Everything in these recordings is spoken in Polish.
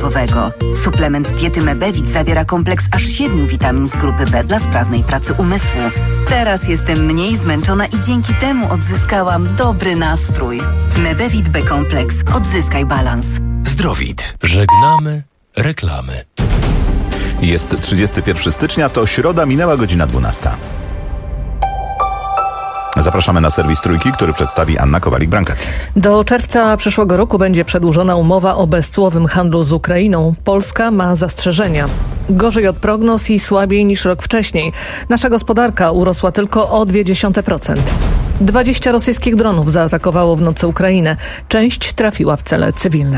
nerwowego. Suplement diety Mebevit zawiera kompleks aż 7 witamin z grupy B dla sprawnej pracy umysłu. Teraz jestem mniej zmęczona i dzięki temu odzyskałam dobry nastrój. Mebevit B-kompleks. Odzyskaj balans. Zdrowit. Żegnamy reklamy. Jest 31 stycznia, to środa, minęła godzina 12. Zapraszamy na serwis Trójki, który przedstawi Anna Kowalik-Brankati. Do czerwca przyszłego roku będzie przedłużona umowa o bezcłowym handlu z Ukrainą. Polska ma zastrzeżenia. Gorzej od prognoz i słabiej niż rok wcześniej. Nasza gospodarka urosła tylko o 0,2%. 20 rosyjskich dronów zaatakowało w nocy Ukrainę. Część trafiła w cele cywilne.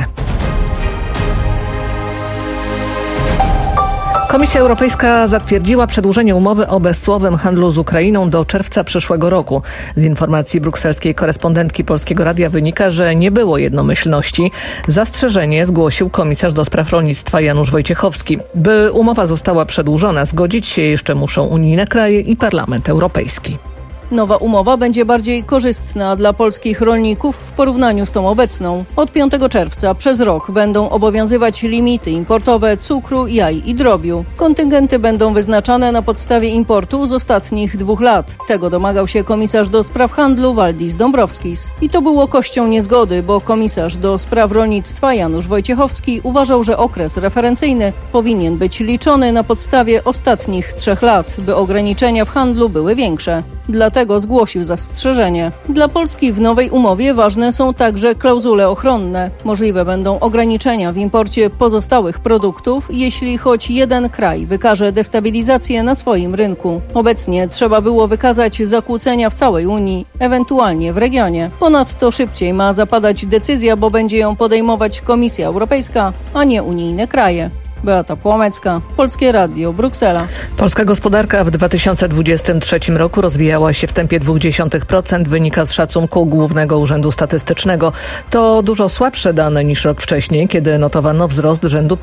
Komisja Europejska zatwierdziła przedłużenie umowy o bezcłowym handlu z Ukrainą do czerwca przyszłego roku. Z informacji brukselskiej korespondentki Polskiego Radia wynika, że nie było jednomyślności. Zastrzeżenie zgłosił komisarz do spraw rolnictwa Janusz Wojciechowski. By umowa została przedłużona, zgodzić się jeszcze muszą unijne kraje i Parlament Europejski. Nowa umowa będzie bardziej korzystna dla polskich rolników w porównaniu z tą obecną. Od 5 czerwca przez rok będą obowiązywać limity importowe cukru, jaj i drobiu. Kontyngenty będą wyznaczane na podstawie importu z ostatnich 2 lat. Tego domagał się komisarz do spraw handlu Valdis Dombrovskis. I to było kością niezgody, bo komisarz do spraw rolnictwa Janusz Wojciechowski uważał, że okres referencyjny powinien być liczony na podstawie ostatnich 3 lat, by ograniczenia w handlu były większe. Dlatego zgłosił zastrzeżenie. Dla Polski w nowej umowie ważne są także klauzule ochronne. Możliwe będą ograniczenia w imporcie pozostałych produktów, jeśli choć jeden kraj wykaże destabilizację na swoim rynku. Obecnie trzeba było wykazać zakłócenia w całej Unii, ewentualnie w regionie. Ponadto szybciej ma zapadać decyzja, bo będzie ją podejmować Komisja Europejska, a nie unijne kraje. Beata Płomecka, Polskie Radio, Bruksela. Polska gospodarka w 2023 roku rozwijała się w tempie 0,2%, wynika z szacunku Głównego Urzędu Statystycznego. To dużo słabsze dane niż rok wcześniej, kiedy notowano wzrost rzędu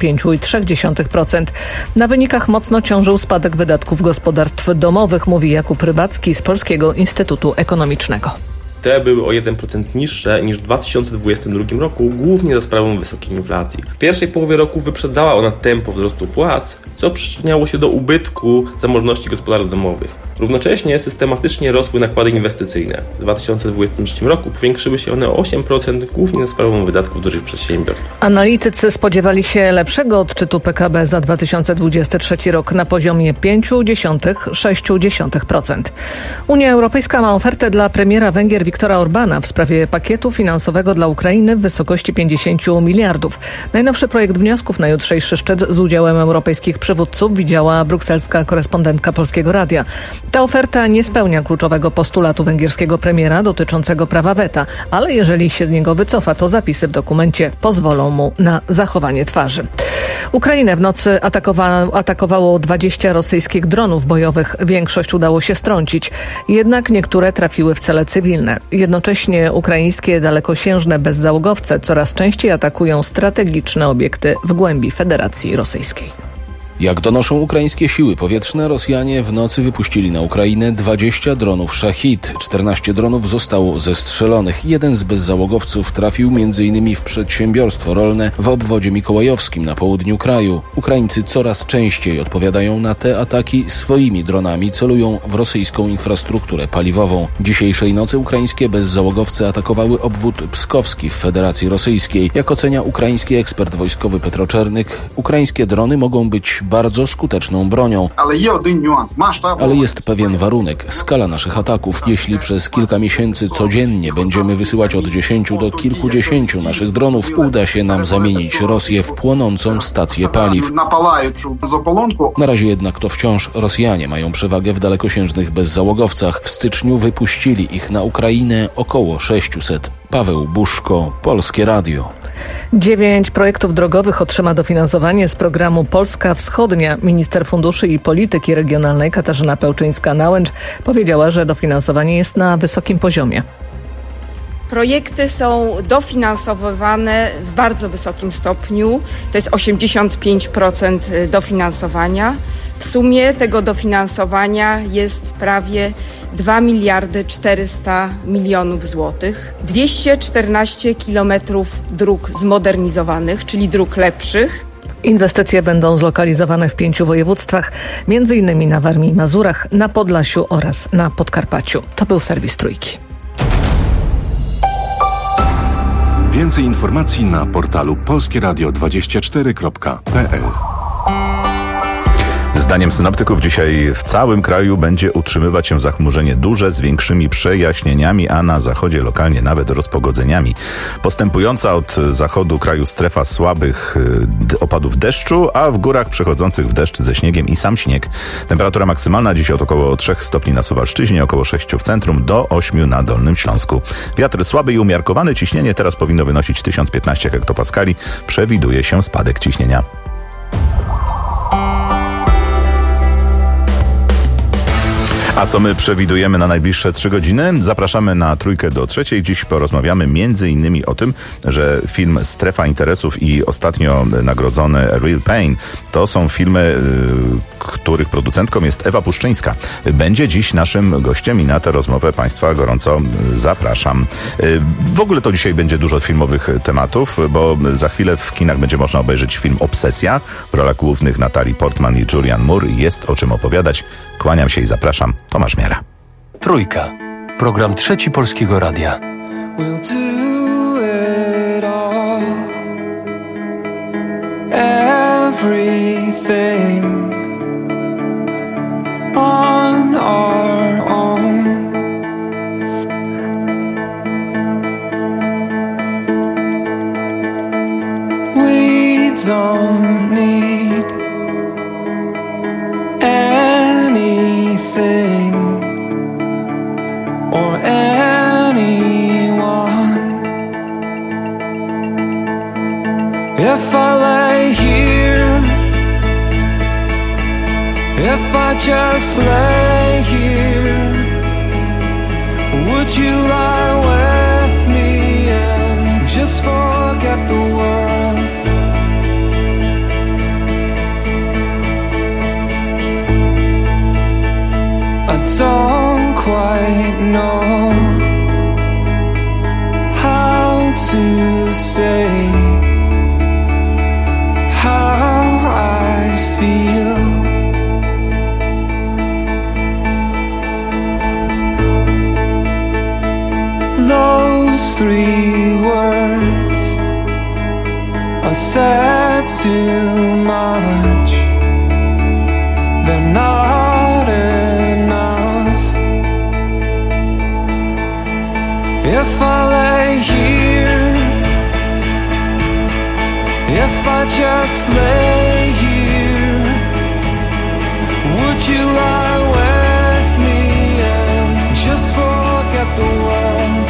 5,3%. Na wynikach mocno ciążył spadek wydatków gospodarstw domowych, mówi Jakub Rybacki z Polskiego Instytutu Ekonomicznego. Te były o 1% niższe niż w 2022 roku, głównie za sprawą wysokiej inflacji. W pierwszej połowie roku wyprzedzała ona tempo wzrostu płac, co przyczyniało się do ubytku zamożności gospodarstw domowych. Równocześnie systematycznie rosły nakłady inwestycyjne. W 2023 roku powiększyły się one o 8%, głównie za sprawą wydatków dużych przedsiębiorstw. Analitycy spodziewali się lepszego odczytu PKB za 2023 rok na poziomie 0,5–6%. Unia Europejska ma ofertę dla premiera Węgier Viktora Orbána w sprawie pakietu finansowego dla Ukrainy w wysokości 50 miliardów. Najnowszy projekt wniosków na jutrzejszy szczyt z udziałem europejskich przywódców widziała brukselska korespondentka Polskiego Radia. Ta oferta nie spełnia kluczowego postulatu węgierskiego premiera dotyczącego prawa weta, ale jeżeli się z niego wycofa, to zapisy w dokumencie pozwolą mu na zachowanie twarzy. Ukrainę w nocy atakowało 20 rosyjskich dronów bojowych. Większość udało się strącić, jednak niektóre trafiły w cele cywilne. Jednocześnie ukraińskie dalekosiężne bezzałogowce coraz częściej atakują strategiczne obiekty w głębi Federacji Rosyjskiej. Jak donoszą ukraińskie siły powietrzne, Rosjanie w nocy wypuścili na Ukrainę 20 dronów Szachid. 14 dronów zostało zestrzelonych. Jeden z bezzałogowców trafił m.in. w przedsiębiorstwo rolne w obwodzie mikołajowskim na południu kraju. Ukraińcy coraz częściej odpowiadają na te ataki swoimi dronami, celują w rosyjską infrastrukturę paliwową. Dzisiejszej nocy ukraińskie bezzałogowce atakowały obwód pskowski w Federacji Rosyjskiej. Jak ocenia ukraiński ekspert wojskowy Petro Czernyk, ukraińskie drony mogą być bardzo skuteczną bronią. Ale jest pewien warunek, skala naszych ataków. Jeśli przez kilka miesięcy codziennie będziemy wysyłać od 10 do kilkudziesięciu naszych dronów, uda się nam zamienić Rosję w płonącą stację paliw. Na razie jednak to wciąż Rosjanie mają przewagę w dalekosiężnych bezzałogowcach. W styczniu wypuścili ich na Ukrainę około 600. Paweł Buszko, Polskie Radio. 9 projektów drogowych otrzyma dofinansowanie z programu Polska Wschodnia. Minister Funduszy i Polityki Regionalnej Katarzyna Pełczyńska-Nałęcz powiedziała, że dofinansowanie jest na wysokim poziomie. Projekty są dofinansowywane w bardzo wysokim stopniu. To jest 85% dofinansowania. W sumie tego dofinansowania jest prawie 2 400 milionów złotych. 214 kilometrów dróg zmodernizowanych, czyli dróg lepszych. Inwestycje będą zlokalizowane w 5 województwach, m.in. na Warmii i Mazurach, na Podlasiu oraz na Podkarpaciu. To był serwis Trójki. Więcej informacji na portalu polskieradio24.pl. Zdaniem synoptyków dzisiaj w całym kraju będzie utrzymywać się zachmurzenie duże z większymi przejaśnieniami, a na zachodzie lokalnie nawet rozpogodzeniami. Postępująca od zachodu kraju strefa słabych opadów deszczu, a w górach przechodzących w deszcz ze śniegiem i sam śnieg. Temperatura maksymalna dziś od około 3 stopni na Suwalszczyźnie, około 6 w centrum, do 8 na Dolnym Śląsku. Wiatr słaby i umiarkowany, ciśnienie teraz powinno wynosić 1015 hektopaskali. Przewiduje się spadek ciśnienia. A co my przewidujemy na najbliższe 3 godziny? Zapraszamy na 2:03. Dziś porozmawiamy m.in. o tym, że film Strefa Interesów i ostatnio nagrodzony Real Pain to są filmy, których producentką jest Ewa Puszczyńska. Będzie dziś naszym gościem i na tę rozmowę Państwa gorąco zapraszam. W ogóle to dzisiaj będzie dużo filmowych tematów, bo za chwilę w kinach będzie można obejrzeć film Obsesja. W rolach głównych Natalie Portman i Julianne Moore. Jest o czym opowiadać. Kłaniam się i zapraszam. Tomasz Miera. Trójka. Program Trzeci Polskiego Radia. We'll do it all. Everything on our own. We don't need anything or anyone. If I lay here, if I just lay here, would you lie with me and just forget the world? I don't quite know how to say how I feel. Those 3 words are said too much. They're not enough. If I lay here, if I just lay here, would you lie with me and just forget the world?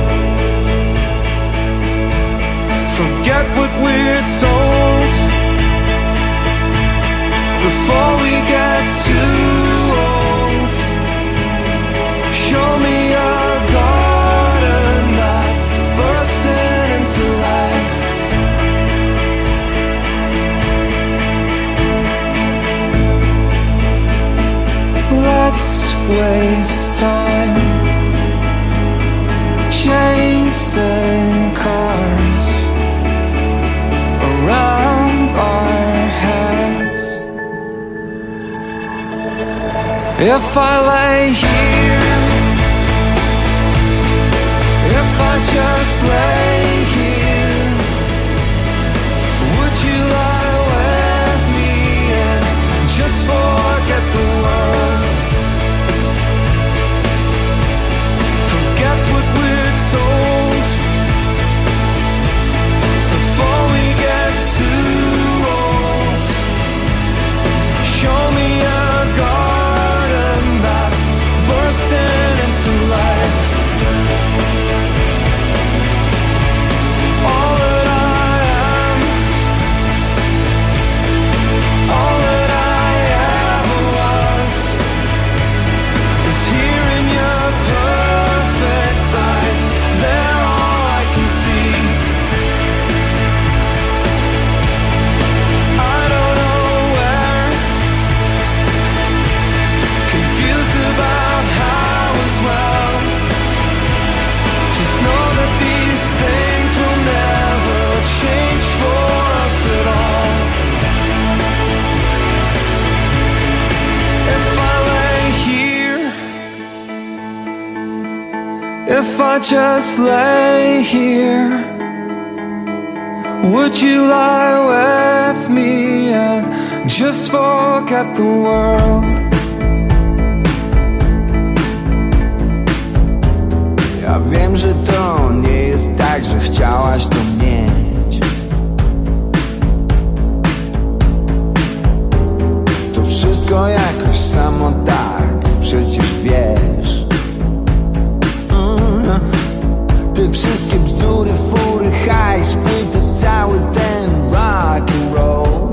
Forget what we're told before we get too old. Show me a garden that's bursting into life. Let's waste time chasing cars around our heads. If I lay here, if I just lay here, would you lie with me and just forget the world? Forget what we're told before we get too old. Show me a garden that's bursting into life. I just lay here? Would you lie with me and just forget the world? Ja wiem, że to nie jest tak, że chciałaś to mieć. To wszystko jakoś samo tak, przecież wiesz. Te wszystkie bzdury, fury, hajs, płyty, cały ten rock and roll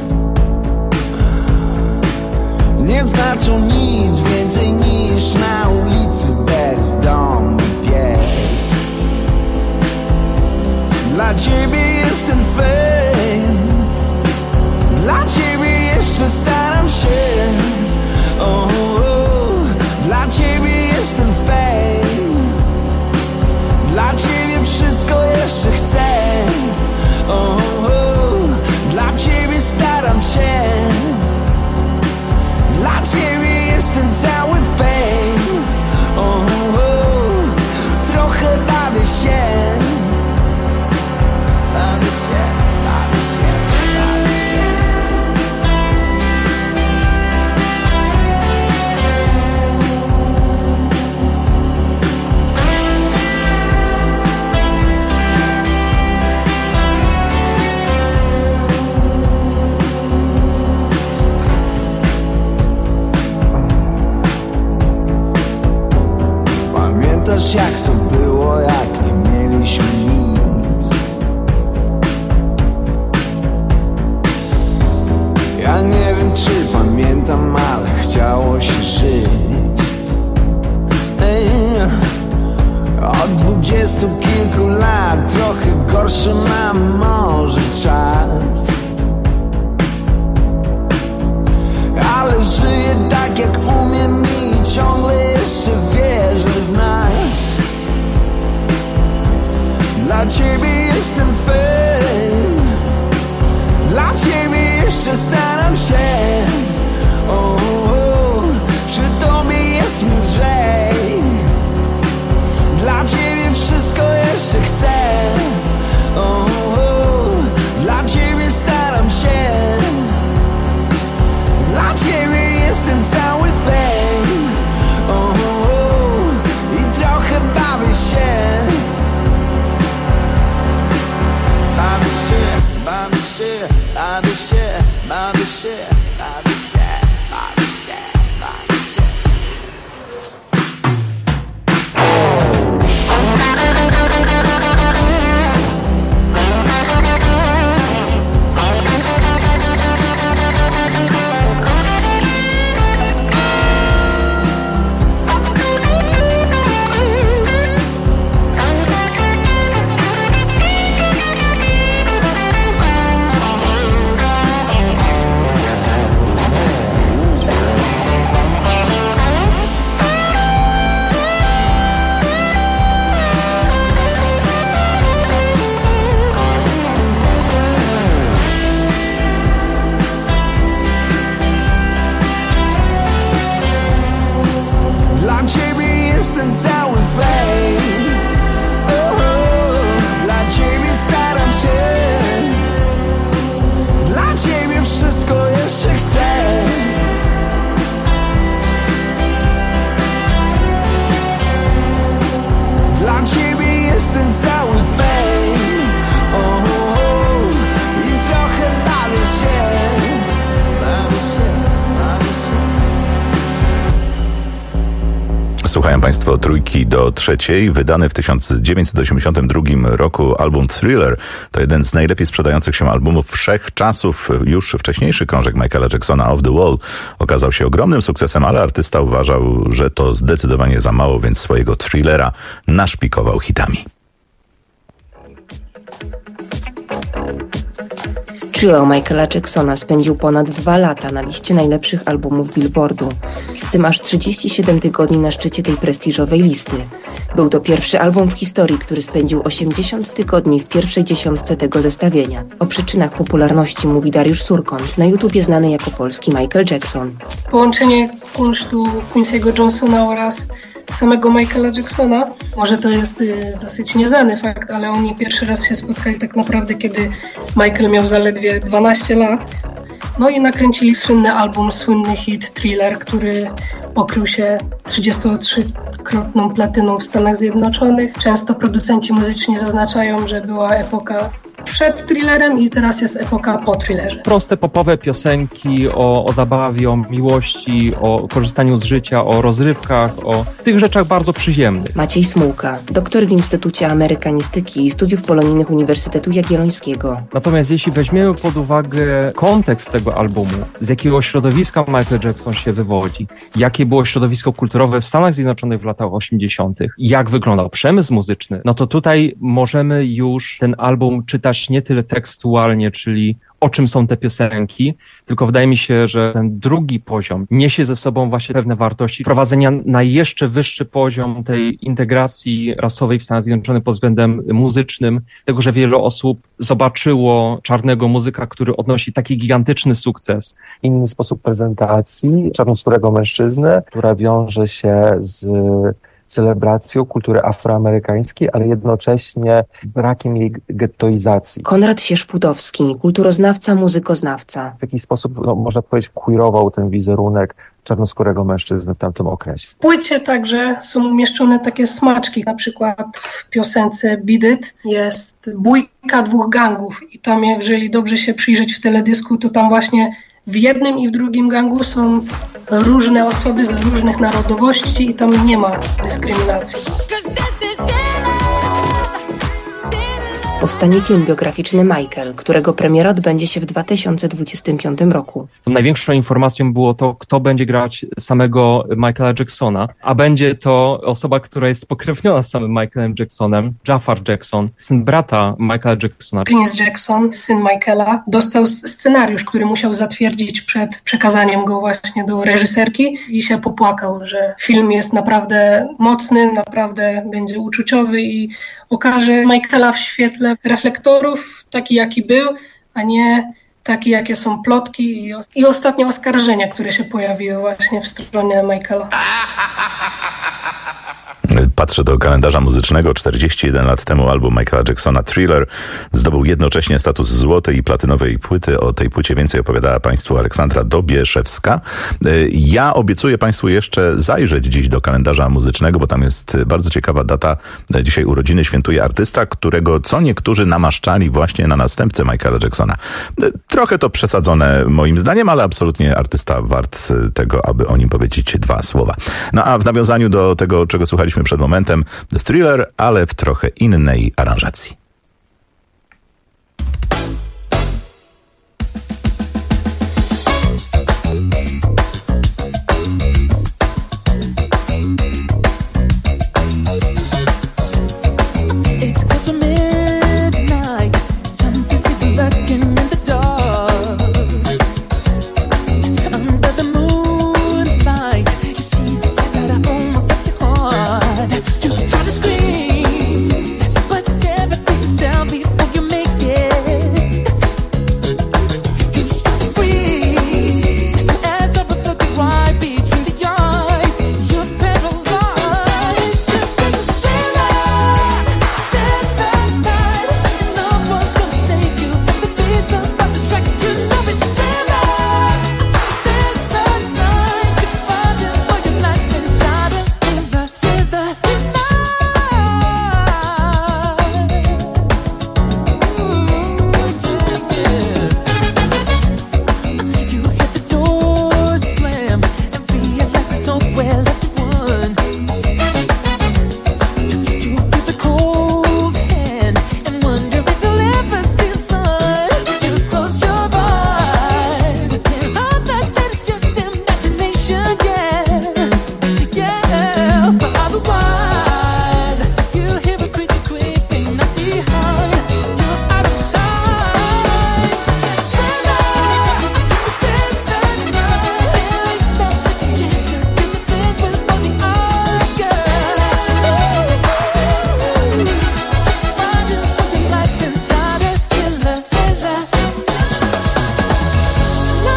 nie znaczą nic więcej niż na ulicy bezdomny pies. Dla ciebie jestem fame, dla ciebie jeszcze staram się. Dla ciebie jestem fame, dla ciebie wszystko jeszcze chcę. Dla ciebie staram się, dla ciebie jestem cały fame. Trochę bawię się. Pamiętasz jak to było, jak nie mieliśmy nic? Ja nie wiem czy pamiętam, ale chciało się żyć. Od 20 kilku lat trochę gorszy mam może czas, ale żyję tak jak umiem i ciągle jeszcze wierzę w nas. Dla ciebie jestem fame, dla ciebie jeszcze staram się. Przy tobie jest mi lżej, dla ciebie wszystko jeszcze chcę. Dla ciebie staram się, dla ciebie jestem cały fame. I trochę bawię się. Bawię się, bawię się, bawię się, bawię się, bawię się, bawię się, bawię się. Słuchają Państwo Trójki do trzeciej. Wydany w 1982 roku album Thriller to jeden z najlepiej sprzedających się albumów wszechczasów. Już wcześniejszy krążek Michaela Jacksona Off the Wall okazał się ogromnym sukcesem, ale artysta uważał, że to zdecydowanie za mało, więc swojego Thrillera naszpikował hitami. Thriller Michaela Jacksona spędził ponad 2 lata na liście najlepszych albumów Billboardu, w tym aż 37 tygodni na szczycie tej prestiżowej listy. Był to pierwszy album w historii, który spędził 80 tygodni w pierwszej dziesiątce tego zestawienia. O przyczynach popularności mówi Dariusz Surkąt, na YouTubie znany jako polski Michael Jackson. Połączenie kunsztu Quincy'ego Johnsona oraz samego Michaela Jacksona. Może to jest dosyć nieznany fakt, ale oni pierwszy raz się spotkali tak naprawdę, kiedy Michael miał zaledwie 12 lat. No i nakręcili słynny album, słynny hit Thriller, który okrył się 33-krotną platyną w Stanach Zjednoczonych. Często producenci muzyczni zaznaczają, że była epoka przed Thrillerem i teraz jest epoka po Thrillerze. Proste popowe piosenki o zabawie, o miłości, o korzystaniu z życia, o rozrywkach, o tych rzeczach bardzo przyziemnych. Maciej Smułka, doktor w Instytucie Amerykanistyki i Studiów Polonijnych Uniwersytetu Jagiellońskiego. Natomiast jeśli weźmiemy pod uwagę kontekst tego albumu, z jakiego środowiska Michael Jackson się wywodzi, jakie było środowisko kulturowe w Stanach Zjednoczonych w latach 80., jak wyglądał przemysł muzyczny, no to tutaj możemy już ten album czytać nie tyle tekstualnie, czyli o czym są te piosenki, tylko wydaje mi się, że ten drugi poziom niesie ze sobą właśnie pewne wartości prowadzenia na jeszcze wyższy poziom tej integracji rasowej w Stanach Zjednoczonych pod względem muzycznym, tego, że wiele osób zobaczyło czarnego muzyka, który odnosi taki gigantyczny sukces. Inny sposób prezentacji czarnoskórego mężczyzny, która wiąże się z celebracją kultury afroamerykańskiej, ale jednocześnie brakiem jej gettoizacji. Konrad Sierz-Putowski, kulturoznawca, muzykoznawca. W jakiś sposób, można powiedzieć, queerował ten wizerunek czarnoskórego mężczyzny w tamtym okresie. W płycie także są umieszczone takie smaczki, na przykład w piosence Beat It jest bójka dwóch gangów i tam, jeżeli dobrze się przyjrzeć w teledysku, to tam właśnie w jednym i w drugim gangu są różne osoby z różnych narodowości i tam nie ma dyskryminacji. Powstanie film biograficzny Michael, którego premiera odbędzie się w 2025 roku. Tą największą informacją było to, kto będzie grać samego Michaela Jacksona, a będzie to osoba, która jest spokrewniona z samym Michaelem Jacksonem, Jafar Jackson, syn brata Michaela Jacksona. Prince Jackson, syn Michaela, dostał scenariusz, który musiał zatwierdzić przed przekazaniem go właśnie do reżyserki i się popłakał, że film jest naprawdę mocny, naprawdę będzie uczuciowy i okaże Michaela w świetle reflektorów, taki jaki był, a nie takie jakie są plotki i ostatnie oskarżenia, które się pojawiły właśnie w stronie Michaela. Patrzę do kalendarza muzycznego. 41 lat temu album Michaela Jacksona Thriller zdobył jednocześnie status złotej i platynowej płyty. O tej płycie więcej opowiadała Państwu Aleksandra Dobieszewska. Ja obiecuję Państwu jeszcze zajrzeć dziś do kalendarza muzycznego, bo tam jest bardzo ciekawa data. Dzisiaj urodziny świętuje artysta, którego co niektórzy namaszczali właśnie na następcę Michaela Jacksona. Trochę to przesadzone moim zdaniem, ale absolutnie artysta wart tego, aby o nim powiedzieć dwa słowa. No a w nawiązaniu do tego, czego słuchaliśmy przed momentem, Thriller, ale w trochę innej aranżacji.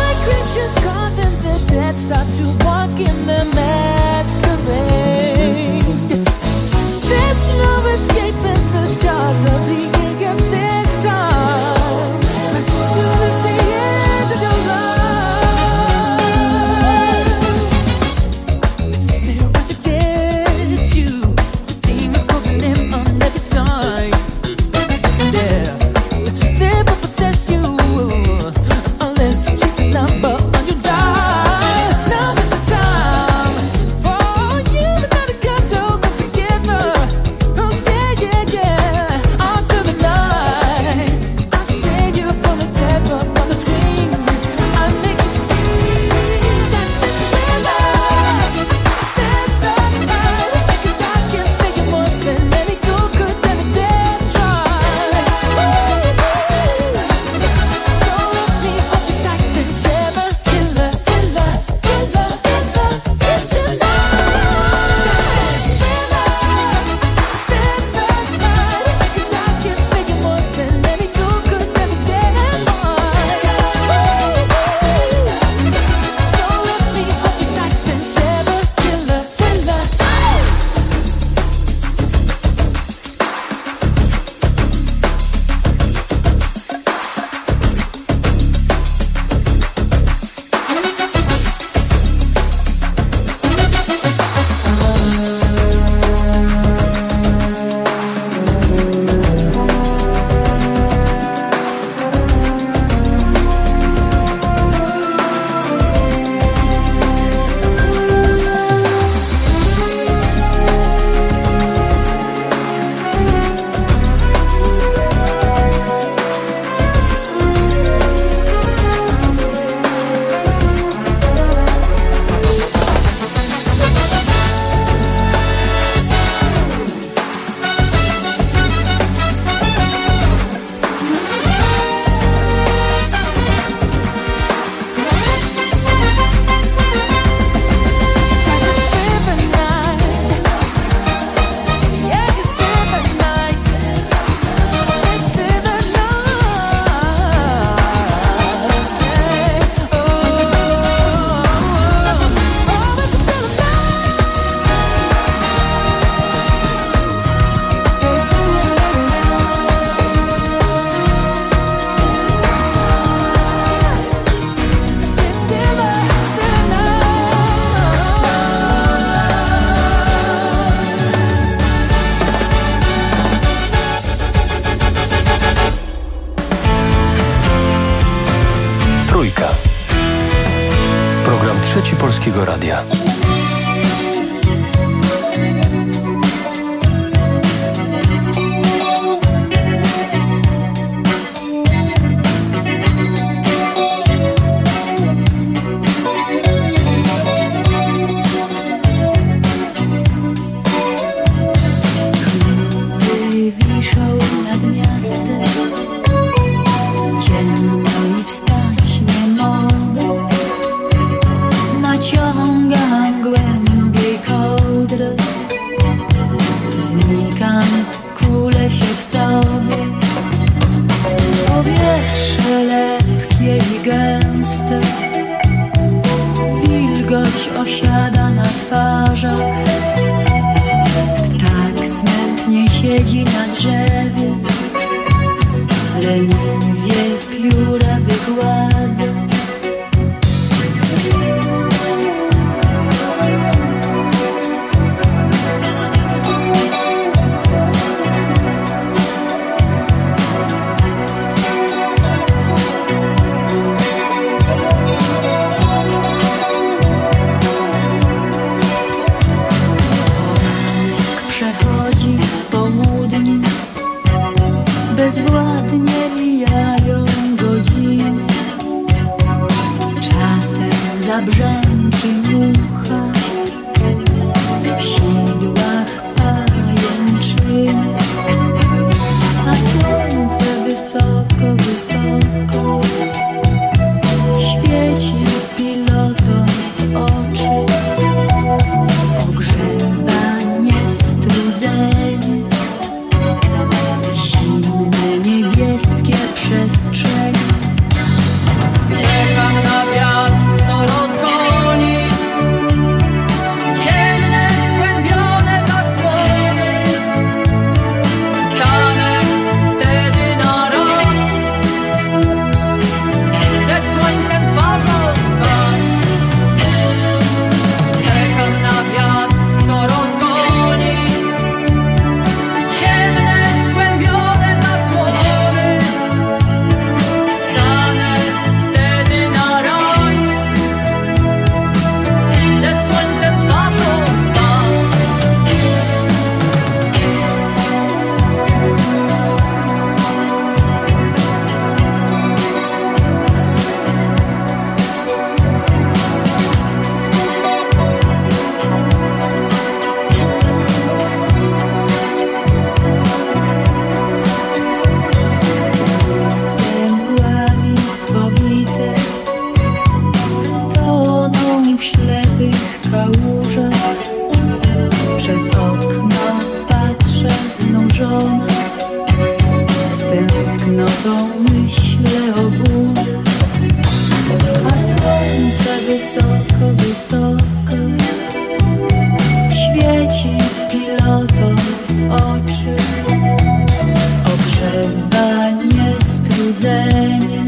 Start to walk in the masquerade. Trójka. Program Trzeci Polskiego Radia. Osiada na twarzach, ptak smętnie siedzi na drzewie, leniwie pióra wygładza. Bezwładnie mijają godziny, czasem zabrzęczy mucha, w sidłach pajęczyny, a słońce wysoko, wysoko świeci pilotom w oczy, ogrzewa niestrudzenie. Niebieskie przestrzenie. Czekam na wiatr, co rozgoni ciemne, skłębione zasłony. Stanę wtedy na raz ze słońcem twarzą w twarz. Czekam na wiatr, co rozgoni ciemne, skłębione zasłony. Stanę wtedy na raz ze słońcem twarzą w twarz. Mgłami spowite toną w ślepych kałużach. Przez okno patrzę znużona, z tęsknotą myślę o burzy. A słońce wysoko, wysoko świeci pilotom w oczy, ogrzewa niestrudzenie,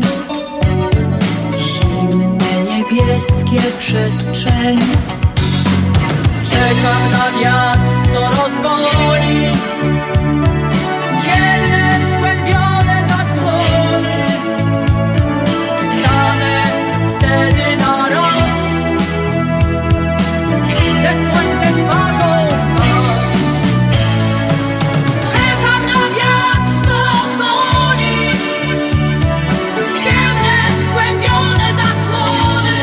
zimne niebieskie przestrzenie. Czekam na wiatr, co rozgoni ciemne, skłębione zasłony. Stanę wtedy na raz ze słońcem twarzą w twarz. Czekam na wiatr, co rozgoni ciemne, skłębione zasłony.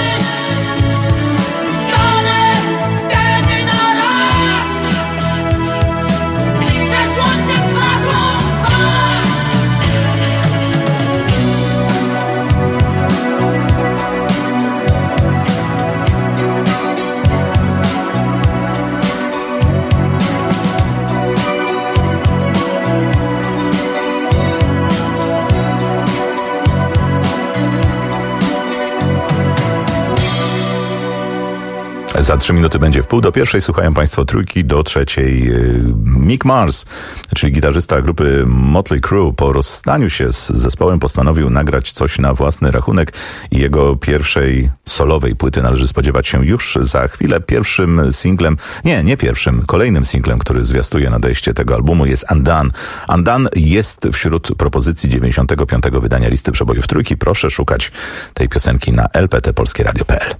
Stanę wtedy na raz ze słońcem Za 3 minuty będzie 1:30. Słuchają Państwo trójki do 3. Mick Mars, czyli gitarzysta grupy Motley Crue, po rozstaniu się z zespołem postanowił nagrać coś na własny rachunek i jego pierwszej solowej płyty należy spodziewać się już za chwilę. Pierwszym singlem, nie pierwszym, kolejnym singlem, który zwiastuje nadejście tego albumu jest Undone. Undone jest wśród propozycji 95. wydania listy przebojów trójki. Proszę szukać tej piosenki na lptpolskieradio.pl.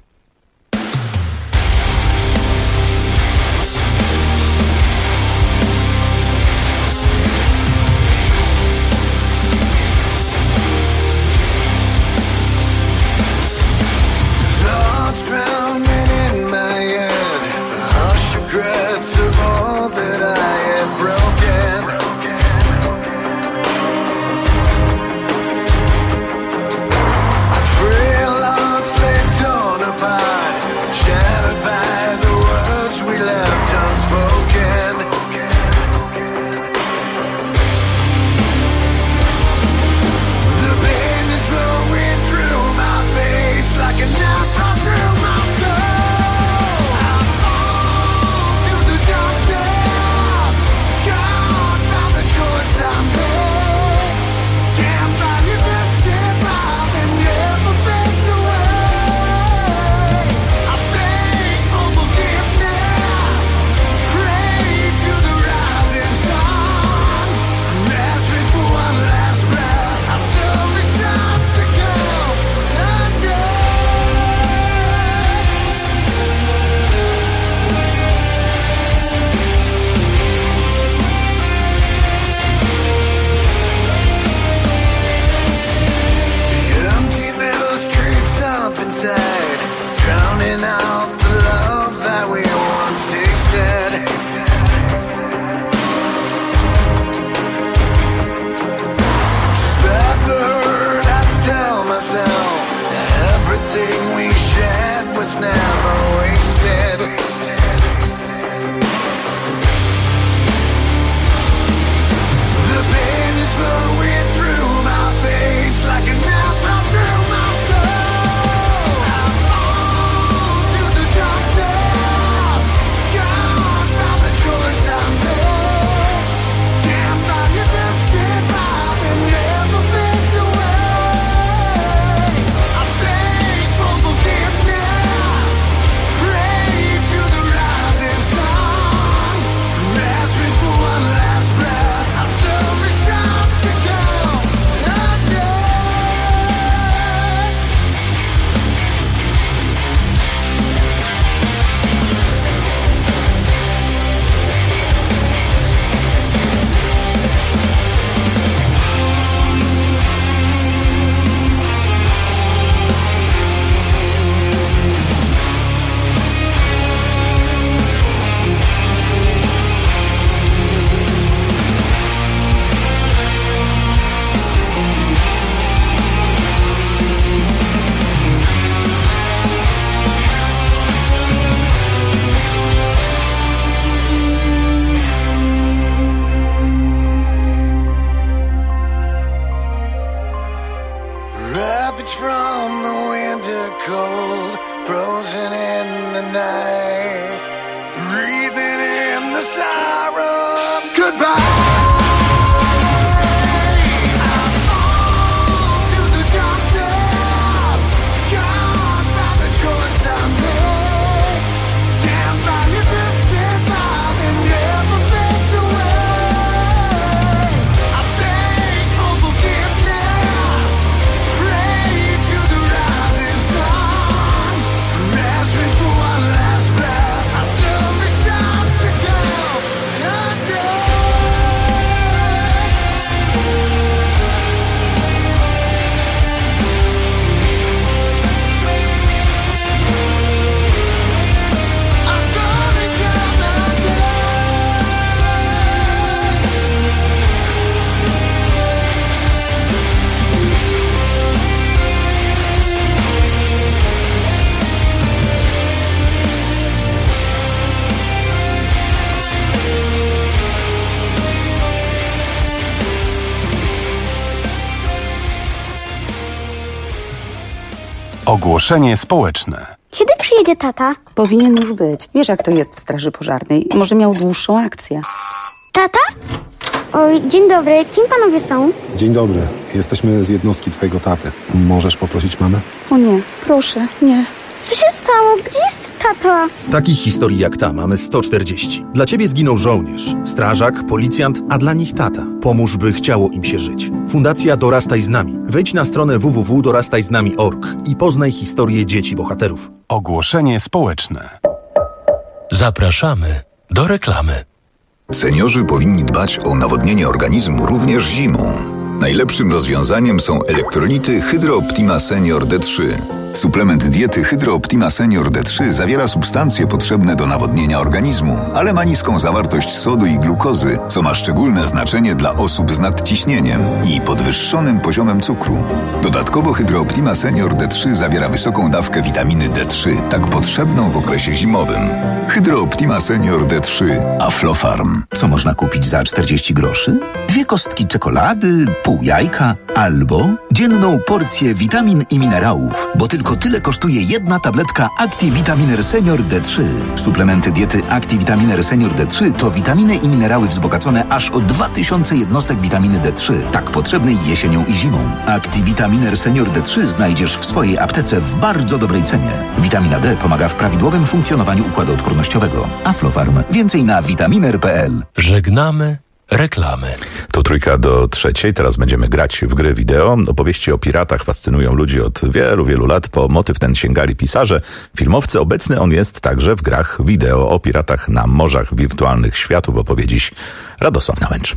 Ogłoszenie społeczne. Kiedy przyjedzie tata? Powinien już być. Wiesz, jak to jest w straży pożarnej. Może miał dłuższą akcję. Tata? Oj, dzień dobry. Kim panowie są? Dzień dobry. Jesteśmy z jednostki twojego taty. Możesz poprosić mamę? O nie, proszę, nie. Co się stało? Gdzie jest tata? Takich historii jak ta mamy 140. Dla ciebie zginął żołnierz, strażak, policjant, a dla nich tata. Pomóż, by chciało im się żyć. Fundacja Dorastaj z nami. Wejdź na stronę www.dorastajznami.org i poznaj historię dzieci bohaterów. Ogłoszenie społeczne. Zapraszamy do reklamy. Seniorzy powinni dbać o nawodnienie organizmu również zimą. Najlepszym rozwiązaniem są elektrolity Hydro Optima Senior D3. Suplement diety Hydro Optima Senior D3 zawiera substancje potrzebne do nawodnienia organizmu, ale ma niską zawartość sodu i glukozy, co ma szczególne znaczenie dla osób z nadciśnieniem i podwyższonym poziomem cukru. Dodatkowo Hydro Optima Senior D3 zawiera wysoką dawkę witaminy D3, tak potrzebną w okresie zimowym. Hydro Optima Senior D3 Aflofarm. Co można kupić za 40 groszy? 2 kostki czekolady, pół jajka albo dzienną porcję witamin i minerałów, bo tylko tyle kosztuje jedna tabletka ActiVitaminer Senior D3. Suplementy diety ActiVitaminer Senior D3 to witaminy i minerały wzbogacone aż o 2000 jednostek witaminy D3, tak potrzebnej jesienią i zimą. ActiVitaminer Senior D3 znajdziesz w swojej aptece w bardzo dobrej cenie. Witamina D pomaga w prawidłowym funkcjonowaniu układu odpornościowego. Aflofarm. Więcej na vitaminer.pl. Żegnamy reklamy. To 2:03. Teraz będziemy grać w gry wideo. Opowieści o piratach fascynują ludzi od wielu, wielu lat. Po motyw ten sięgali pisarze, filmowcy. Obecny on jest także w grach wideo o piratach na morzach wirtualnych światów. Opowie dziś Radosław Nałęcz.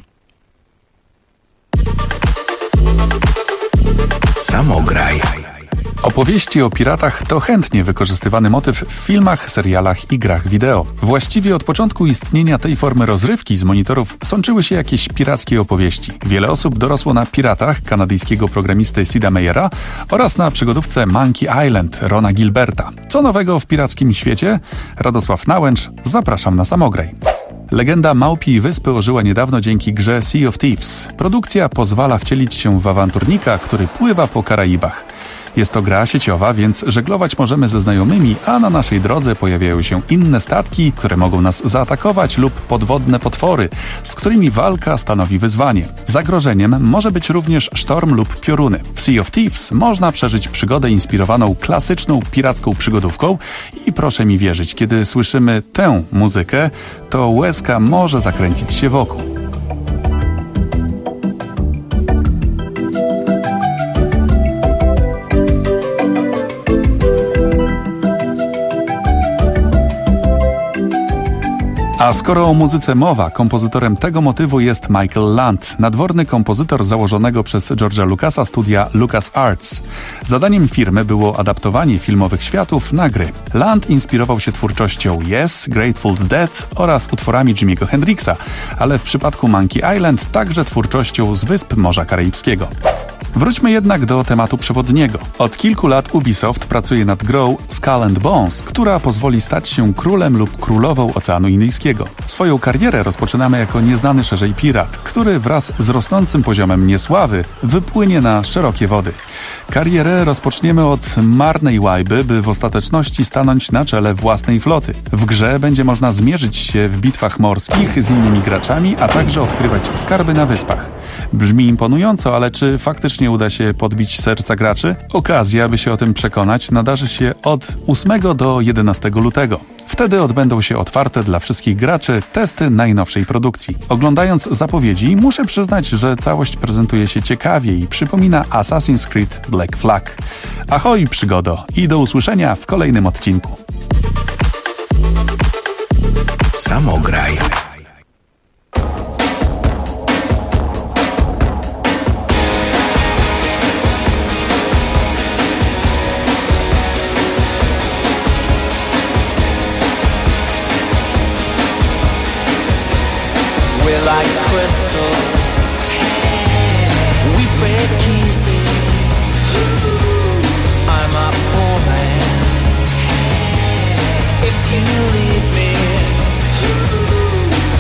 Samograj. Opowieści o piratach to chętnie wykorzystywany motyw w filmach, serialach i grach wideo. Właściwie od początku istnienia tej formy rozrywki z monitorów sączyły się jakieś pirackie opowieści. Wiele osób dorosło na Piratach kanadyjskiego programisty Sida Meyera oraz na przygodówce Monkey Island Rona Gilberta. Co nowego w pirackim świecie? Radosław Nałęcz, zapraszam na Samograj. Legenda Małpiej Wyspy ożyła niedawno dzięki grze Sea of Thieves. Produkcja pozwala wcielić się w awanturnika, który pływa po Karaibach. Jest to gra sieciowa, więc żeglować możemy ze znajomymi, a na naszej drodze pojawiają się inne statki, które mogą nas zaatakować, lub podwodne potwory, z którymi walka stanowi wyzwanie. Zagrożeniem może być również sztorm lub pioruny. W Sea of Thieves można przeżyć przygodę inspirowaną klasyczną piracką przygodówką i proszę mi wierzyć, kiedy słyszymy tę muzykę, to łezka może zakręcić się wokół. A skoro o muzyce mowa, kompozytorem tego motywu jest Michael Land, nadworny kompozytor założonego przez George'a Lucasa studia LucasArts. Zadaniem firmy było adaptowanie filmowych światów na gry. Land inspirował się twórczością Yes, Grateful Dead oraz utworami Jimiego Hendrixa, ale w przypadku Monkey Island także twórczością z wysp Morza Karaibskiego. Wróćmy jednak do tematu przewodniego. Od kilku lat Ubisoft pracuje nad grą Skull and Bones, która pozwoli stać się królem lub królową Oceanu Indyjskiego. Swoją karierę rozpoczynamy jako nieznany szerzej pirat, który wraz z rosnącym poziomem niesławy wypłynie na szerokie wody. Karierę rozpoczniemy od marnej łajby, by w ostateczności stanąć na czele własnej floty. W grze będzie można zmierzyć się w bitwach morskich z innymi graczami, a także odkrywać skarby na wyspach. Brzmi imponująco, ale czy faktycznie uda się podbić serca graczy? Okazja, by się o tym przekonać, nadarzy się od 8 do 11 lutego. Wtedy odbędą się otwarte dla wszystkich graczy testy najnowszej produkcji. Oglądając zapowiedzi, muszę przyznać, że całość prezentuje się ciekawie i przypomina Assassin's Creed Black Flag. Ahoj przygodo i do usłyszenia w kolejnym odcinku. Samograj. We're like crystal. We break pieces. I'm a poor man. If you leave me,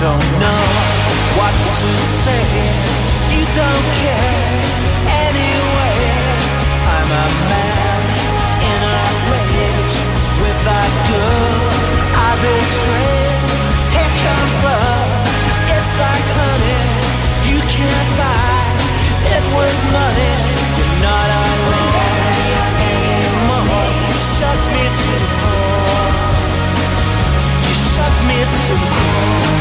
don't know what to say. You don't care anyway. I'm a man in a rage with that girl I betrayed. Here comes love, it's like honey you can't buy it with money. You're not alone anymore. You shut me to the core. You shut me to the core.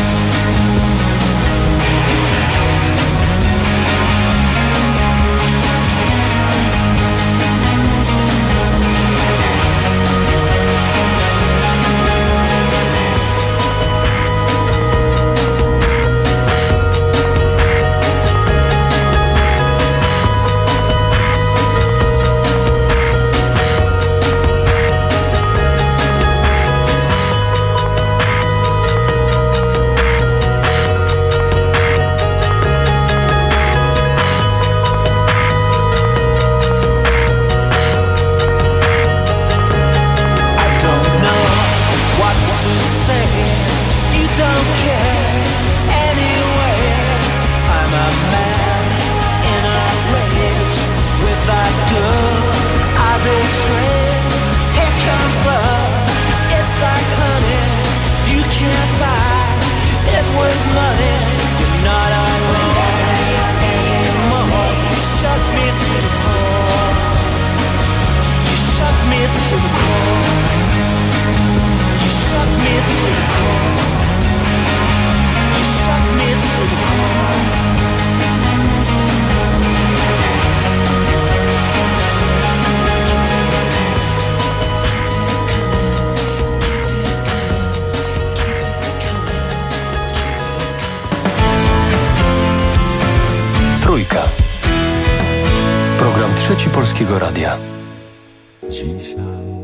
Program Trzeci Polskiego Radia. Dzisiaj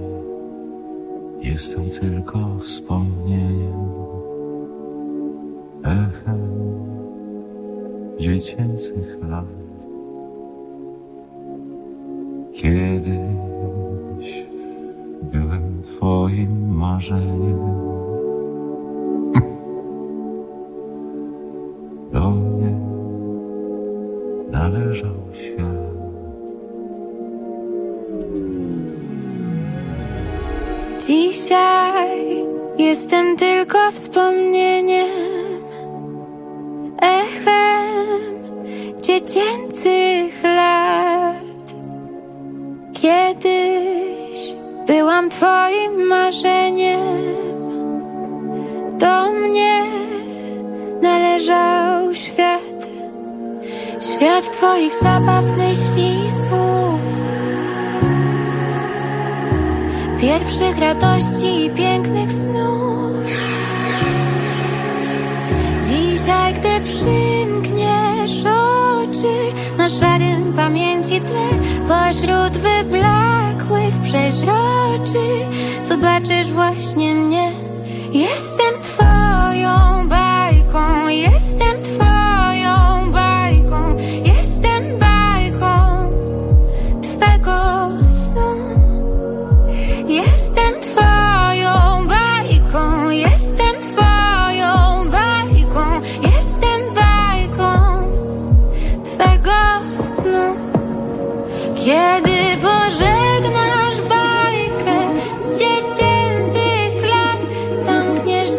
jestem tylko wspomnieniem, echem dziecięcych lat. Kiedyś byłem twoim marzeniem. Do mnie należał świat. Dzisiaj jestem tylko wspomnieniem, echem dziecięcych lat. Kiedyś byłam twoim marzeniem, do mnie należał świat. Świat twoich zabaw, myśli i słów, pierwszych radości i pięknych snów. Dzisiaj, gdy przymkniesz oczy, na szarym pamięci tle, pośród wyblakłych przeźroczy, zobaczysz właśnie mnie. Jestem twoją bajką, jestem twoją bajką, jestem bajką twego snu. Jestem twoją bajką, jestem twoją bajką, jestem bajką twego snu. Kiedy pożegnasz bajkę z dziecięcych lat, zamkniesz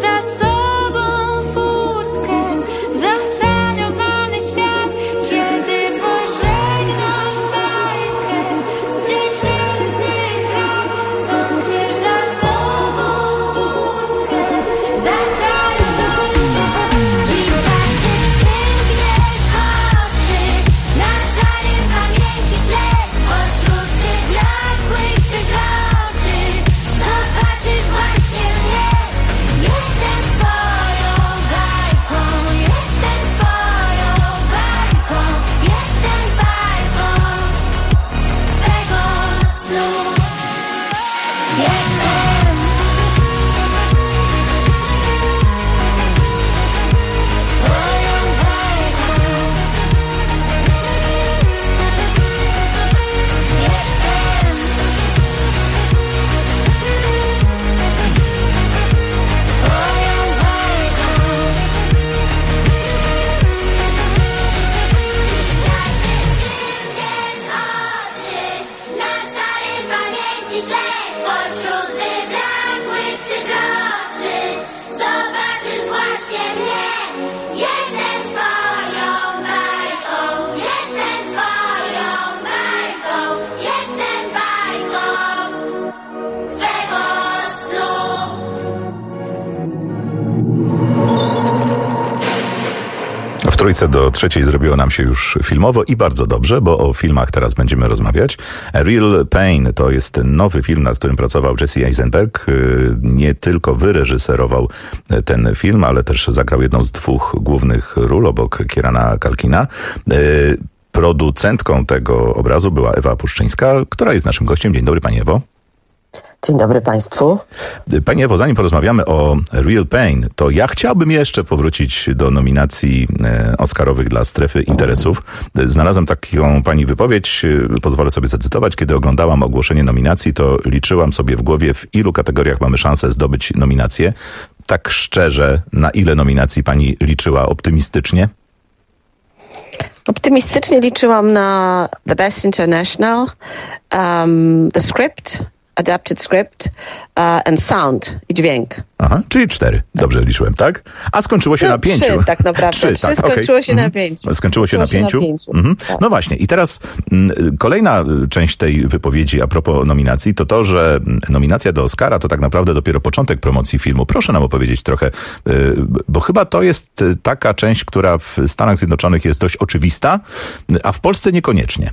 Trójce do trzeciej zrobiło nam się już filmowo i bardzo dobrze, bo o filmach teraz będziemy rozmawiać. A Real Pain to jest nowy film, nad którym pracował Jesse Eisenberg. Nie tylko wyreżyserował ten film, ale też zagrał jedną z dwóch głównych ról obok Kierana Culkina. Producentką tego obrazu była Ewa Puszczyńska, która jest naszym gościem. Dzień dobry, Pani Ewo. Dzień dobry Państwu. Pani Ewo, zanim porozmawiamy o Real Pain, to ja chciałbym jeszcze powrócić do nominacji oscarowych dla Strefy Interesów. Znalazłem taką Pani wypowiedź, pozwolę sobie zacytować. Kiedy oglądałam ogłoszenie nominacji, to liczyłam sobie w głowie, w ilu kategoriach mamy szansę zdobyć nominację. Tak szczerze, na ile nominacji Pani liczyła optymistycznie? Optymistycznie liczyłam na The Best International, The Script, Adapted Script and Sound i dźwięk. Aha, czyli 4. Dobrze liczyłem, tak? A skończyło się na 5. 3 tak naprawdę. 3 tak, skończyło się na 5. Skończyło się na 5. Tak. No właśnie. I teraz kolejna część tej wypowiedzi a propos nominacji to, że nominacja do Oscara to tak naprawdę dopiero początek promocji filmu. Proszę nam opowiedzieć trochę, bo chyba to jest taka część, która w Stanach Zjednoczonych jest dość oczywista, a w Polsce niekoniecznie.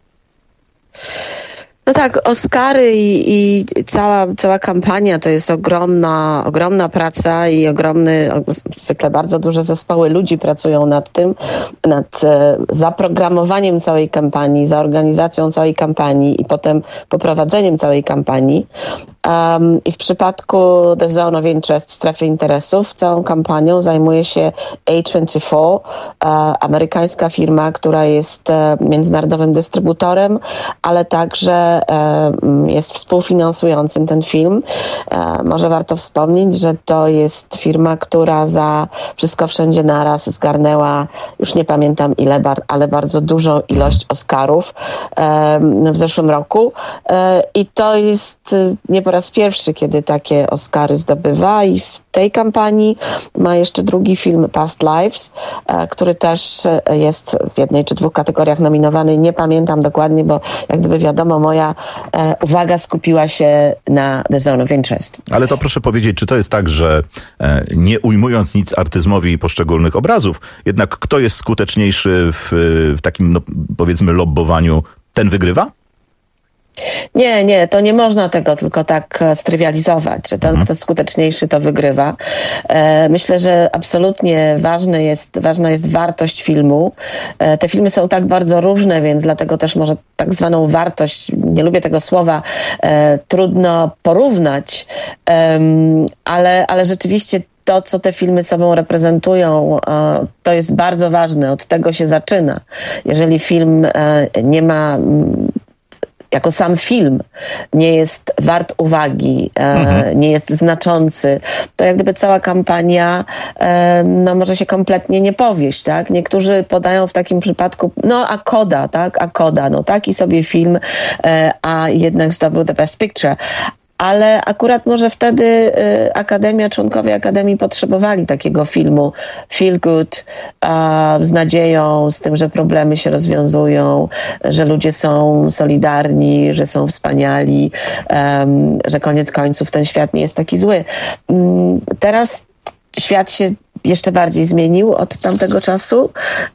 No tak, Oscary i cała kampania to jest ogromna praca i zwykle bardzo duże zespoły ludzi pracują nad tym, nad zaprogramowaniem całej kampanii, za organizacją całej kampanii i potem poprowadzeniem całej kampanii. I w przypadku The Zone of Interest, strefy interesów, całą kampanią zajmuje się A24, amerykańska firma, która jest międzynarodowym dystrybutorem, ale także jest współfinansującym ten film. Może warto wspomnieć, że to jest firma, która za Wszystko Wszędzie Naraz zgarnęła, już nie pamiętam ile, ale bardzo dużą ilość Oscarów w zeszłym roku. I to jest nie po raz pierwszy, kiedy takie Oscary zdobywa i w tej kampanii ma jeszcze drugi film Past Lives, który też jest w jednej czy dwóch kategoriach nominowany. Nie pamiętam dokładnie, bo jak gdyby wiadomo, moja uwaga skupiła się na The Zone of Interest. Ale to proszę powiedzieć, czy to jest tak, że nie ujmując nic artyzmowi poszczególnych obrazów, jednak kto jest skuteczniejszy w takim, no, powiedzmy, lobbowaniu, ten wygrywa? Nie, to nie można tego tylko tak strywializować, że ten, kto skuteczniejszy, to wygrywa. Myślę, że absolutnie ważna jest wartość filmu. Te filmy są tak bardzo różne, więc dlatego też może tak zwaną wartość, nie lubię tego słowa, trudno porównać, ale rzeczywiście to, co te filmy sobą reprezentują, to jest bardzo ważne. Od tego się zaczyna. Jeżeli film nie ma jako sam film nie jest wart uwagi, nie jest znaczący, to jak gdyby cała kampania może się kompletnie nie powieść, tak? Niektórzy podają w takim przypadku, a Coda, tak? Taki sobie film, a jednak zdobył The Best Picture. Ale akurat może wtedy członkowie Akademii potrzebowali takiego filmu feel good, z nadzieją, z tym, że problemy się rozwiązują, że ludzie są solidarni, że są wspaniali, że koniec końców ten świat nie jest taki zły. Teraz świat się jeszcze bardziej zmienił od tamtego czasu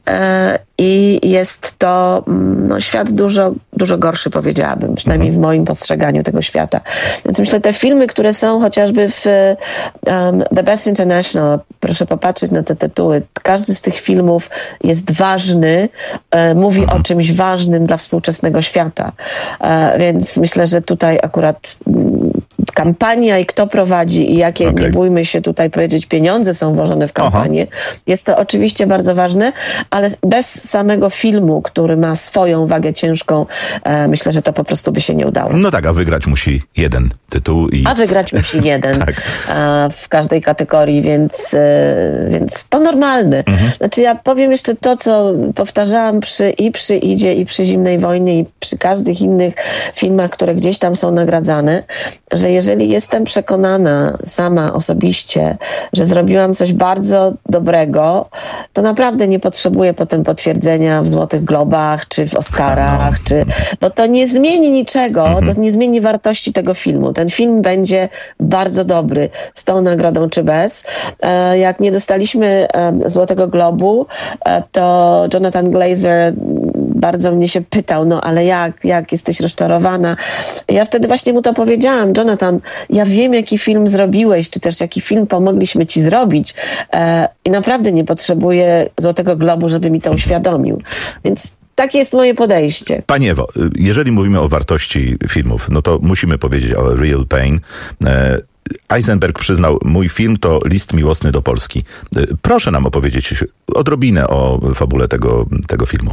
i jest to świat dużo gorszy, powiedziałabym, przynajmniej w moim postrzeganiu tego świata. Więc myślę, te filmy, które są chociażby w The Best International, proszę popatrzeć na te tytuły, każdy z tych filmów jest ważny, mówi o czymś ważnym dla współczesnego świata. Więc myślę, że tutaj akurat kampania i kto prowadzi i jakie, nie bójmy się tutaj powiedzieć, pieniądze są włożone w kampanię. Jest to oczywiście bardzo ważne, ale bez samego filmu, który ma swoją wagę ciężką, myślę, że to po prostu by się nie udało. No tak, a wygrać musi jeden tytuł. A wygrać musi jeden w każdej kategorii, więc to normalne. Znaczy ja powiem jeszcze to, co powtarzałam przy Idzie i przy Zimnej Wojnie i przy każdych innych filmach, które gdzieś tam są nagradzane, że ale jeżeli jestem przekonana sama osobiście, że zrobiłam coś bardzo dobrego, to naprawdę nie potrzebuję potem potwierdzenia w Złotych Globach, czy w Oscarach, bo to nie zmieni niczego, to nie zmieni wartości tego filmu. Ten film będzie bardzo dobry, z tą nagrodą czy bez. Jak nie dostaliśmy Złotego Globu, to Jonathan Glazer bardzo mnie się pytał, no ale jak jesteś rozczarowana? Ja wtedy właśnie mu to powiedziałam: Jonathan, ja wiem, jaki film zrobiłeś, czy też jaki film pomogliśmy ci zrobić i naprawdę nie potrzebuję Złotego Globu, żeby mi to uświadomił. Więc takie jest moje podejście. Pani Ewo, jeżeli mówimy o wartości filmów, no to musimy powiedzieć o Real Pain. Eisenberg przyznał, mój film to list miłosny do Polski. Proszę nam opowiedzieć odrobinę o fabule tego filmu.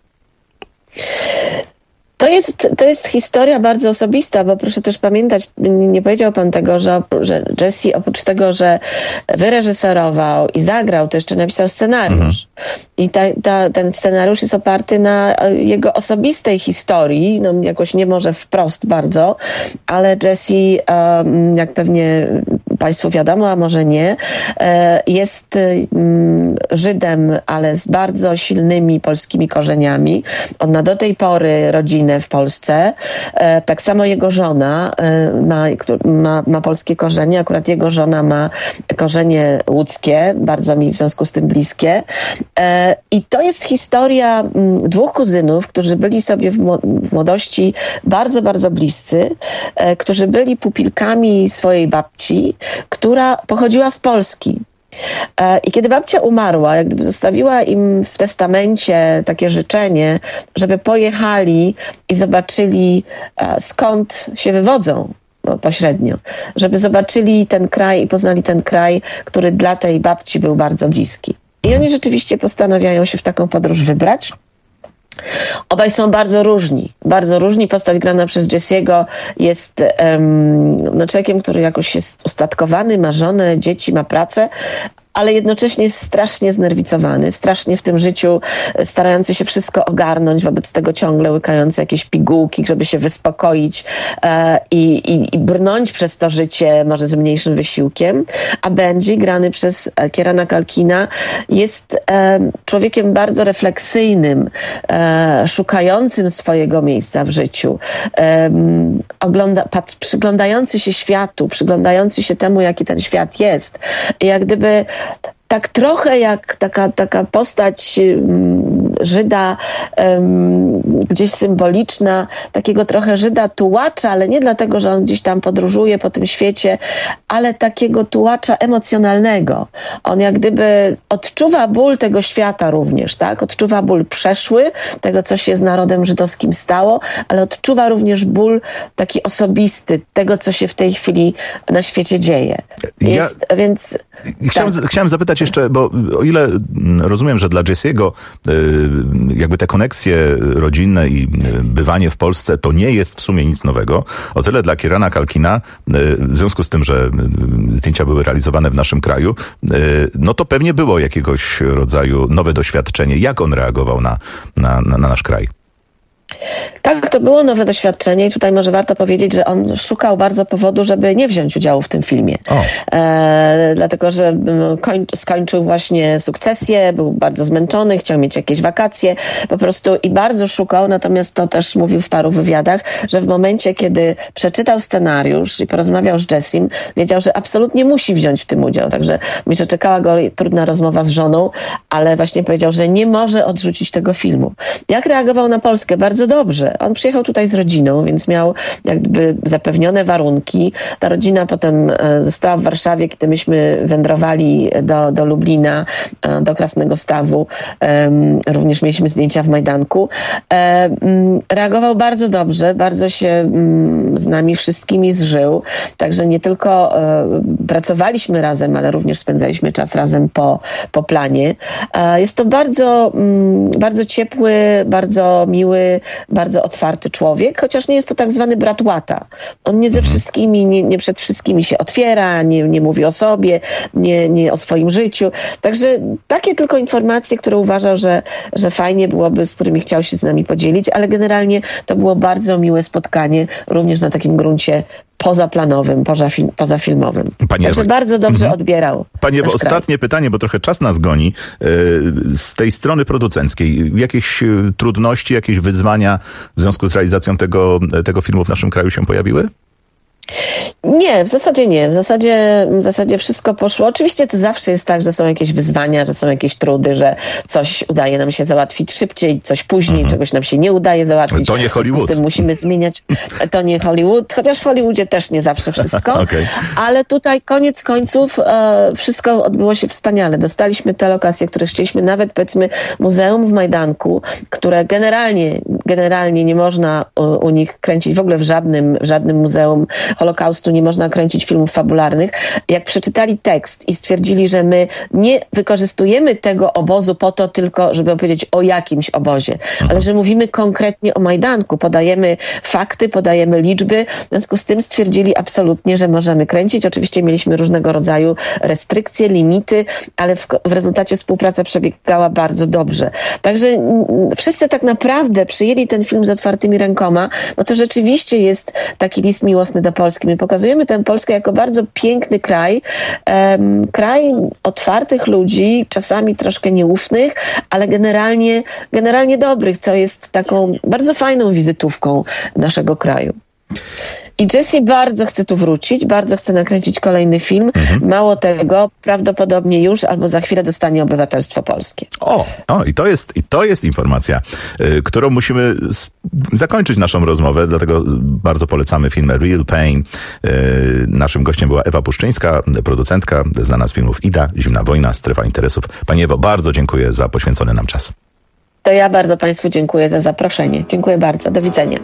To jest historia bardzo osobista, bo proszę też pamiętać, nie powiedział pan tego, że Jesse oprócz tego, że wyreżyserował i zagrał, to jeszcze napisał scenariusz. I ten scenariusz jest oparty na jego osobistej historii, no jakoś nie może wprost bardzo, ale Jesse, jak pewnie państwu wiadomo, a może nie, jest Żydem, ale z bardzo silnymi polskimi korzeniami. On ma do tej pory rodzinę w Polsce. Tak samo jego żona ma polskie korzenie. Akurat jego żona ma korzenie łódzkie, bardzo mi w związku z tym bliskie. I to jest historia dwóch kuzynów, którzy byli sobie w młodości bardzo, bardzo bliscy, którzy byli pupilkami swojej babci, która pochodziła z Polski. I kiedy babcia umarła, jak gdyby zostawiła im w testamencie takie życzenie, żeby pojechali i zobaczyli, skąd się wywodzą pośrednio, żeby zobaczyli ten kraj i poznali ten kraj, który dla tej babci był bardzo bliski. I oni rzeczywiście postanawiają się w taką podróż wybrać. Obaj są bardzo różni. Bardzo różni. Postać grana przez Jesse'ego jest człowiekiem, który jakoś jest ustatkowany, ma żonę, dzieci, ma pracę, ale jednocześnie jest strasznie znerwicowany, strasznie w tym życiu starający się wszystko ogarnąć, wobec tego ciągle łykający jakieś pigułki, żeby się wyspokoić i brnąć przez to życie może z mniejszym wysiłkiem. A Benji, grany przez Kierana Culkina, jest człowiekiem bardzo refleksyjnym, szukającym swojego miejsca w życiu, przyglądający się światu, przyglądający się temu, jaki ten świat jest. I jak gdyby tak trochę jak taka postać Żyda gdzieś symboliczna, takiego trochę Żyda tułacza, ale nie dlatego, że on gdzieś tam podróżuje po tym świecie, ale takiego tułacza emocjonalnego. On jak gdyby odczuwa ból tego świata również, tak? Odczuwa ból przeszły, tego, co się z narodem żydowskim stało, ale odczuwa również ból taki osobisty, tego, co się w tej chwili na świecie dzieje. Chciałem zapytać jeszcze, bo o ile rozumiem, że dla Jesse'ego jakby te koneksje rodzinne i bywanie w Polsce to nie jest w sumie nic nowego, o tyle dla Kierana Culkina, w związku z tym, że zdjęcia były realizowane w naszym kraju, no to pewnie było jakiegoś rodzaju nowe doświadczenie. Jak on reagował na nasz kraj? Tak, to było nowe doświadczenie i tutaj może warto powiedzieć, że on szukał bardzo powodu, żeby nie wziąć udziału w tym filmie. Dlatego, że skończył właśnie Sukcesję, był bardzo zmęczony, chciał mieć jakieś wakacje po prostu i bardzo szukał, natomiast to też mówił w paru wywiadach, że w momencie, kiedy przeczytał scenariusz i porozmawiał z Jessim, wiedział, że absolutnie musi wziąć w tym udział. Także mówi, że czekała go trudna rozmowa z żoną, ale właśnie powiedział, że nie może odrzucić tego filmu. Jak reagował na Polskę? Bardzo dobrze. On przyjechał tutaj z rodziną, więc miał jakby zapewnione warunki. Ta rodzina potem została w Warszawie, kiedy myśmy wędrowali do Lublina, do Krasnego Stawu. Również mieliśmy zdjęcia w Majdanku. Reagował bardzo dobrze, bardzo się z nami wszystkimi zżył. Także nie tylko pracowaliśmy razem, ale również spędzaliśmy czas razem po planie. Jest to bardzo, bardzo ciepły, bardzo miły, bardzo otwarty człowiek, chociaż nie jest to tak zwany brat łata. On nie ze wszystkimi, nie przed wszystkimi się otwiera, nie mówi o sobie, nie o swoim życiu. Także takie tylko informacje, które uważał, że fajnie byłoby, z którymi chciał się z nami podzielić, ale generalnie to było bardzo miłe spotkanie, również na takim gruncie pozaplanowym, pozafilmowym. Także bardzo dobrze odbierał. Panie Ewo, ostatnie pytanie, bo trochę czas nas goni. Z tej strony producenckiej, jakieś trudności, jakieś wyzwania w związku z realizacją tego filmu w naszym kraju się pojawiły? Nie, w zasadzie nie. W zasadzie wszystko poszło. Oczywiście to zawsze jest tak, że są jakieś wyzwania, że są jakieś trudy, że coś udaje nam się załatwić szybciej, coś później, czegoś nam się nie udaje załatwić. To nie Hollywood. Z tym musimy zmieniać. To nie Hollywood, chociaż w Hollywoodzie też nie zawsze wszystko. Okay. Ale tutaj koniec końców wszystko odbyło się wspaniale. Dostaliśmy te lokacje, które chcieliśmy, nawet powiedzmy Muzeum w Majdanku, które generalnie nie można u nich kręcić w ogóle w żadnym muzeum Holokaustu nie można kręcić filmów fabularnych. Jak przeczytali tekst i stwierdzili, że my nie wykorzystujemy tego obozu po to tylko, żeby opowiedzieć o jakimś obozie, ale że mówimy konkretnie o Majdanku, podajemy fakty, podajemy liczby, w związku z tym stwierdzili absolutnie, że możemy kręcić. Oczywiście mieliśmy różnego rodzaju restrykcje, limity, ale w rezultacie współpraca przebiegała bardzo dobrze. Także wszyscy tak naprawdę przyjęli ten film z otwartymi rękoma, bo to rzeczywiście jest taki list miłosny do Polski. My pokazujemy tę Polskę jako bardzo piękny kraj, kraj otwartych ludzi, czasami troszkę nieufnych, ale generalnie dobrych, co jest taką bardzo fajną wizytówką naszego kraju. I Jessie bardzo chce tu wrócić, bardzo chce nakręcić kolejny film. Mało tego, prawdopodobnie już albo za chwilę dostanie obywatelstwo polskie. I to jest informacja, którą musimy zakończyć naszą rozmowę, dlatego bardzo polecamy film Real Pain. Naszym gościem była Ewa Puszczyńska, producentka, znana z filmów Ida, Zimna wojna, Strefa interesów. Pani Ewo, bardzo dziękuję za poświęcony nam czas. To ja bardzo Państwu dziękuję za zaproszenie. Dziękuję bardzo. Do widzenia.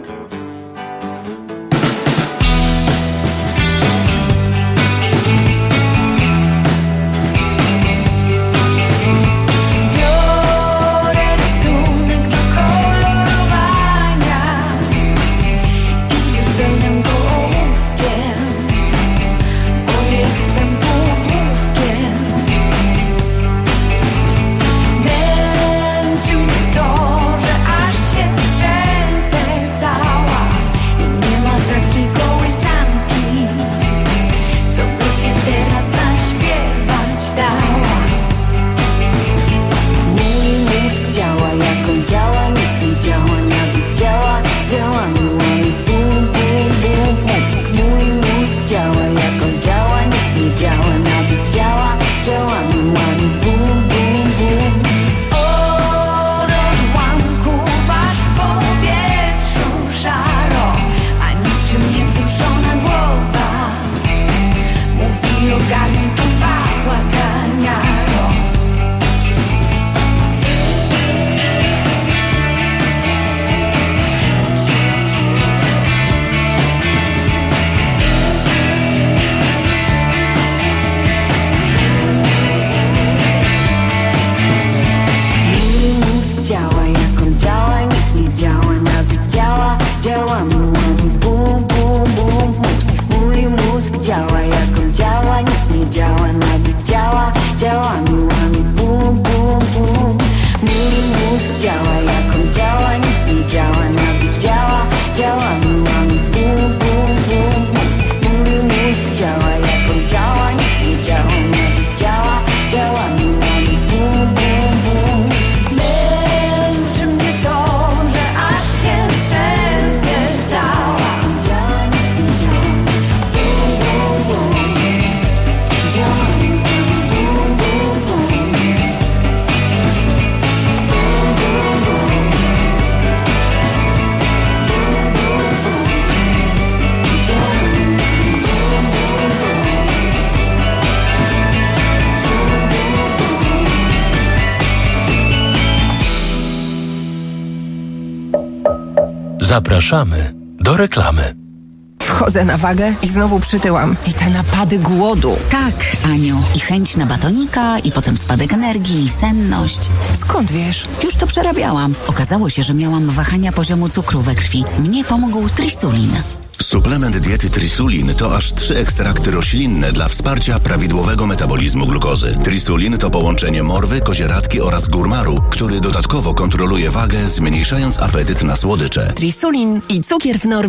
Zapraszamy do reklamy. Wchodzę na wagę i znowu przytyłam. I te napady głodu. Tak, Aniu. I chęć na batonika, i potem spadek energii, i senność. Skąd wiesz? Już to przerabiałam. Okazało się, że miałam wahania poziomu cukru we krwi. Mnie pomógł Trisulin. Suplement diety Trisulin to aż 3 ekstrakty roślinne dla wsparcia prawidłowego metabolizmu glukozy. Trisulin to połączenie morwy, kozieradki oraz górmaru, który dodatkowo kontroluje wagę, zmniejszając apetyt na słodycze. Trisulin i cukier w normie.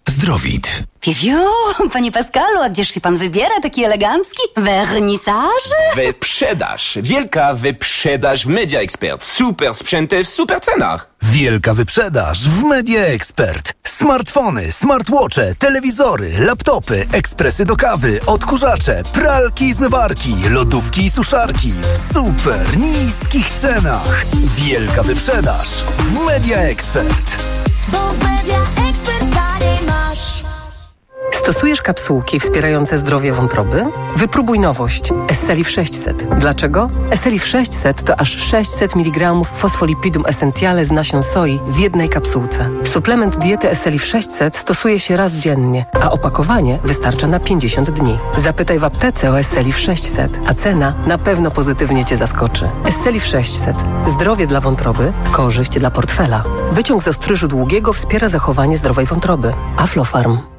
Zdrowit. Piewio, panie Pascalu, a gdzież się pan wybiera taki elegancki? Wernisaż? Wyprzedaż. Wielka wyprzedaż w Media Expert. Super sprzęty w super cenach. Wielka wyprzedaż w Media Expert. Smartfony, smartwatche, telewizory, laptopy, ekspresy do kawy, odkurzacze, pralki i zmywarki, lodówki i suszarki w super niskich cenach. Wielka wyprzedaż w Media Expert. Bo w Media Expert dalej masz. Stosujesz kapsułki wspierające zdrowie wątroby? Wypróbuj nowość Estelif 600. Dlaczego? Estelif 600 to aż 600 mg fosfolipidum essentiale z nasion soi w jednej kapsułce. Suplement diety Estelif 600 stosuje się raz dziennie, a opakowanie wystarcza na 50 dni. Zapytaj w aptece o Estelif 600, a cena na pewno pozytywnie Cię zaskoczy. Estelif 600. Zdrowie dla wątroby, korzyść dla portfela. Wyciąg z ostryżu długiego wspiera zachowanie zdrowej wątroby. Aflofarm.